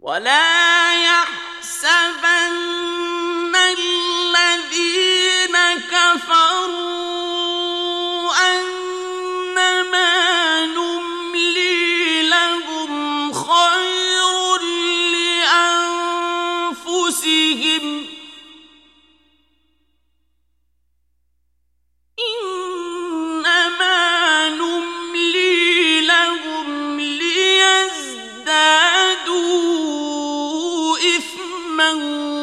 ولا يحسبن الذين كفروا أنما نملي لهم خير لأنفسهم إنما نملي لهم ليزدادوا إثما